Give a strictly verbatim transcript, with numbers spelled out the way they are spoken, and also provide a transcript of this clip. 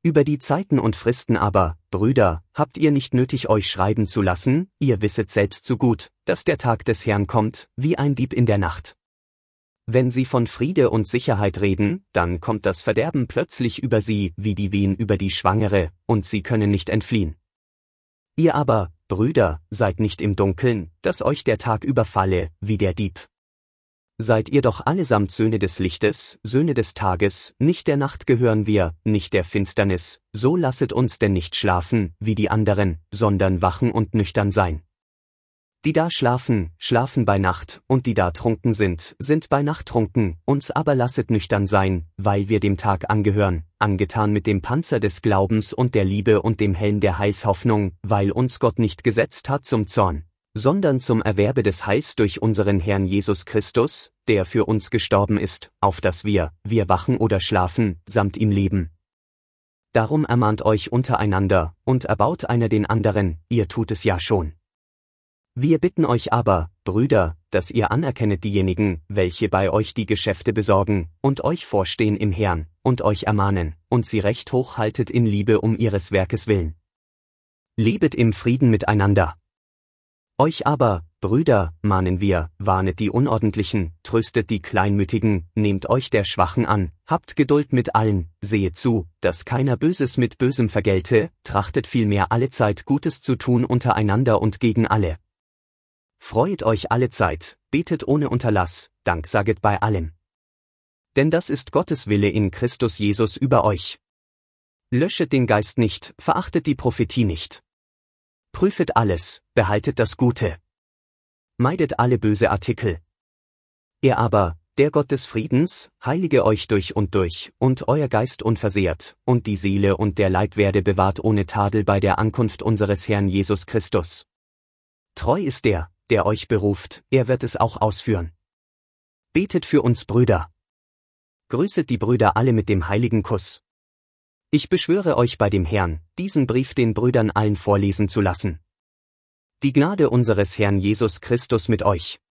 Über die Zeiten und Fristen aber, Brüder, habt ihr nicht nötig, euch schreiben zu lassen, ihr wisset selbst so gut, dass der Tag des Herrn kommt, wie ein Dieb in der Nacht. Wenn sie von Friede und Sicherheit reden, dann kommt das Verderben plötzlich über sie, wie die Wehen über die Schwangere, und sie können nicht entfliehen. Ihr aber, Brüder, seid nicht im Dunkeln, dass euch der Tag überfalle, wie der Dieb. Seid ihr doch allesamt Söhne des Lichtes, Söhne des Tages, nicht der Nacht gehören wir, nicht der Finsternis, so lasset uns denn nicht schlafen, wie die anderen, sondern wachen und nüchtern sein. Die da schlafen, schlafen bei Nacht, und die da trunken sind, sind bei Nacht trunken, uns aber lasset nüchtern sein, weil wir dem Tag angehören, angetan mit dem Panzer des Glaubens und der Liebe und dem Helm der Heilshoffnung, weil uns Gott nicht gesetzt hat zum Zorn, sondern zum Erwerbe des Heils durch unseren Herrn Jesus Christus, der für uns gestorben ist, auf dass wir, wir wachen oder schlafen, samt ihm leben. Darum ermahnt euch untereinander, und erbaut einer den anderen, ihr tut es ja schon. Wir bitten euch aber, Brüder, dass ihr anerkennet diejenigen, welche bei euch die Geschäfte besorgen, und euch vorstehen im Herrn, und euch ermahnen, und sie recht hoch haltet in Liebe um ihres Werkes willen. Lebet im Frieden miteinander. Euch aber, Brüder, mahnen wir, warnet die Unordentlichen, tröstet die Kleinmütigen, nehmt euch der Schwachen an, habt Geduld mit allen, sehet zu, dass keiner Böses mit Bösem vergelte, trachtet vielmehr allezeit Gutes zu tun untereinander und gegen alle. Freuet euch allezeit, betet ohne Unterlass, danksaget bei allem. Denn das ist Gottes Wille in Christus Jesus über euch. Löschet den Geist nicht, verachtet die Prophetie nicht. Prüfet alles, behaltet das Gute. Meidet alle böse Artikel. Er aber, der Gott des Friedens, heilige euch durch und durch, und euer Geist unversehrt, und die Seele und der Leib werde bewahrt ohne Tadel bei der Ankunft unseres Herrn Jesus Christus. Treu ist der, der euch beruft, er wird es auch ausführen. Betet für uns Brüder. Grüßet die Brüder alle mit dem heiligen Kuss. Ich beschwöre euch bei dem Herrn, diesen Brief den Brüdern allen vorlesen zu lassen. Die Gnade unseres Herrn Jesus Christus mit euch.